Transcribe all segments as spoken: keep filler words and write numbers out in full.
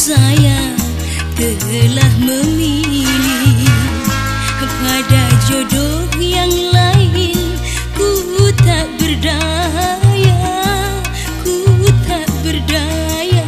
saya telah memilih pada jodoh yang lain. Ku tak berdaya, ku tak berdaya.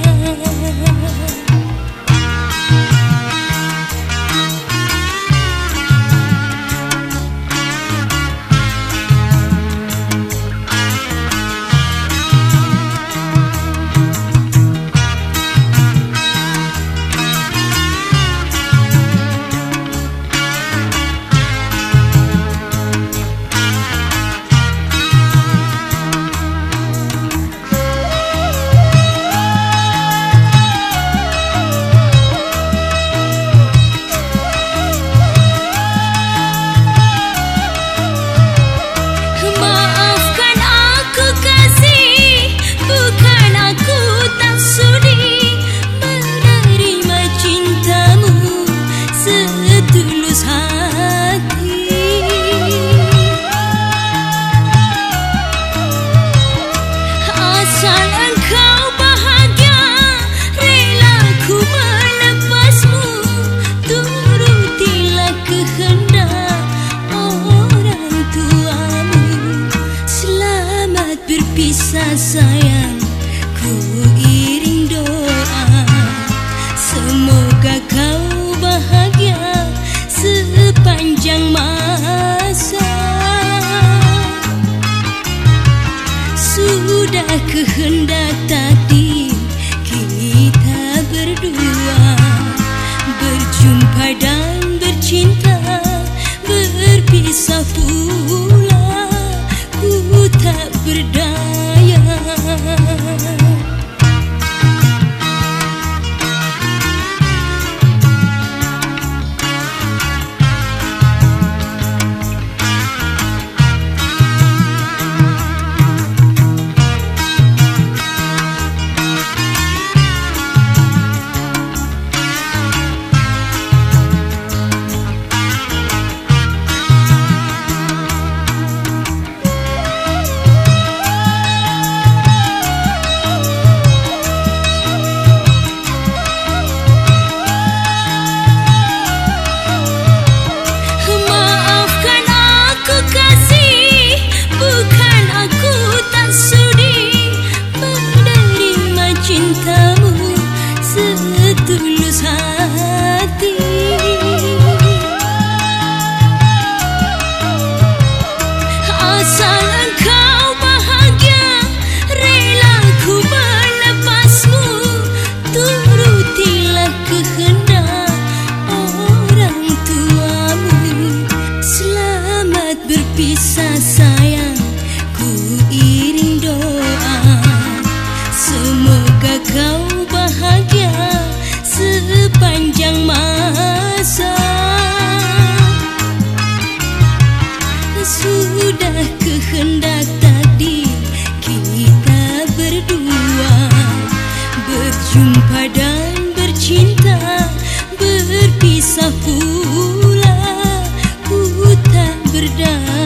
Berpisah sayang, ku iring doa, semoga kau bahagia sepanjang masa. Sudah kehendak takdir kita berdua berjumpa dan bercinta, berpisah pula ku tak berdaya. Tulus hati, asal engkau bahagia, rela ku melepasmu. Turutilah kehendak orang tuamu. Selamat berpisah sayang, ku iring doa, semoga kau bahagia sepanjang masa. Sudah kehendak takdir kita berdua berjumpa dan bercinta, berpisah pula ku tak berdaya.